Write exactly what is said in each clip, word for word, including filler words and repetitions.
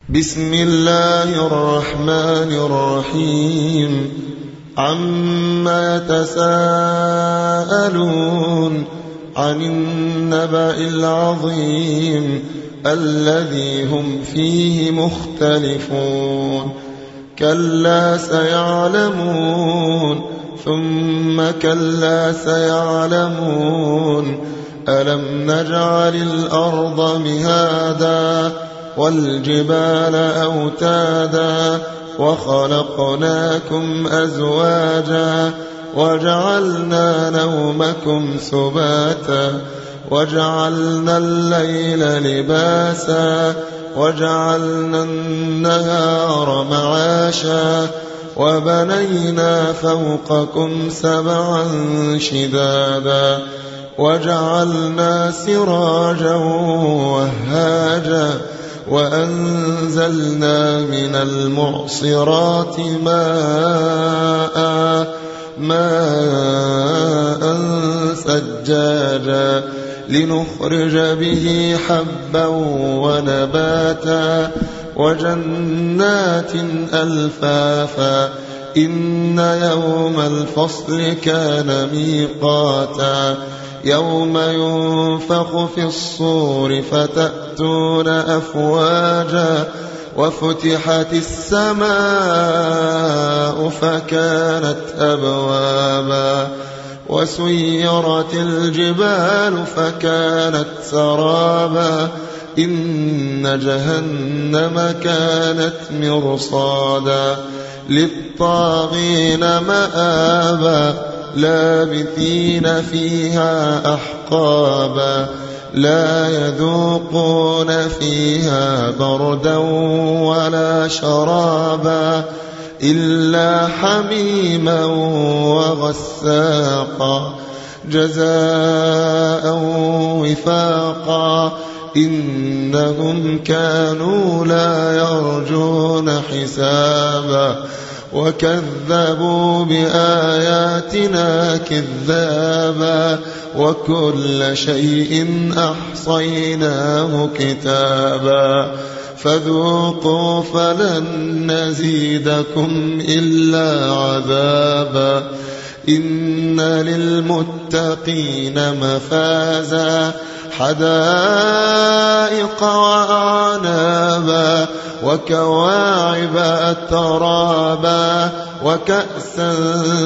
بسم الله الرحمن الرحيم عما يتساءلون عن النبأ العظيم الذي هم فيه مختلفون كلا سيعلمون ثم كلا سيعلمون ألم نجعل الأرض مهادا والجبال أوتادا وخلقناكم أزواجا وجعلنا نومكم سباتا وجعلنا الليل لباسا وجعلنا النهار معاشا وبنينا فوقكم سبعا شدادا وجعلنا سراجا وهاجا وأنزلنا من المعصرات ماء ماء ثجاجا لنخرج به حبا ونباتا وجنات ألفافا إن يوم الفصل كان ميقاتا يوم ينفخ في الصور فتأتون أفواجا وفتحت السماء فكانت أبوابا وسيرت الجبال فكانت سرابا إن جهنم كانت مرصادا للطاغين مآبا لابثين فيها أحقابا لا يذوقون فيها بردا ولا شرابا إلا حميما وغساقا جزاء وفاقا إنهم كانوا لا يرجون حسابا وكذبوا بآياتنا كذابا وكل شيء أحصيناه كتابا فذوقوا فلن نزيدكم إلا عذابا إن للمتقين مفازا حدائق وأعنابا وكواعب أترابا وكأسا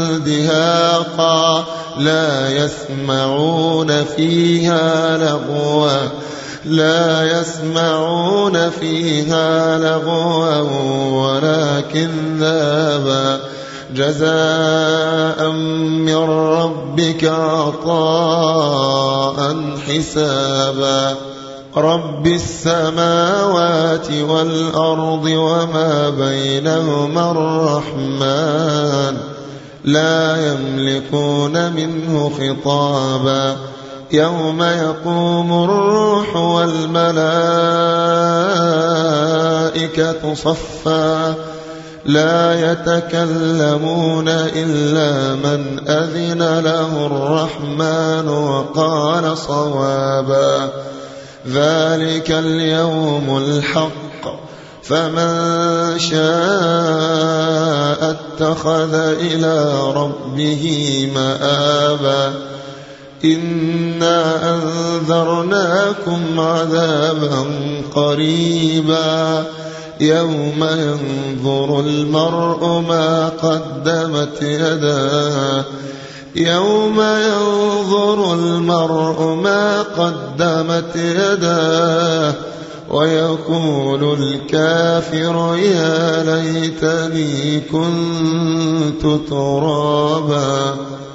دهاقا لا يسمعون فيها لغوا لا يسمعون فيها لغوا ولا كذابا جزاء من ربك عطاء حسابا رب السماوات والأرض وما بينهما الرحمن لا يملكون منه خطابا يوم يقوم الروح والملائكة صفا لا يتكلمون إلا من أذن له الرحمن وقال صوابا ذلك اليوم الحق فمن شاء اتخذ إلى ربه مآبا إنا أنذرناكم عذابا قريبا يوم ينظر المرء ما قدمت يداه يوم ينظر المرء ما قدمت يداه ويقول الكافر يا ليتني كنت ترابا.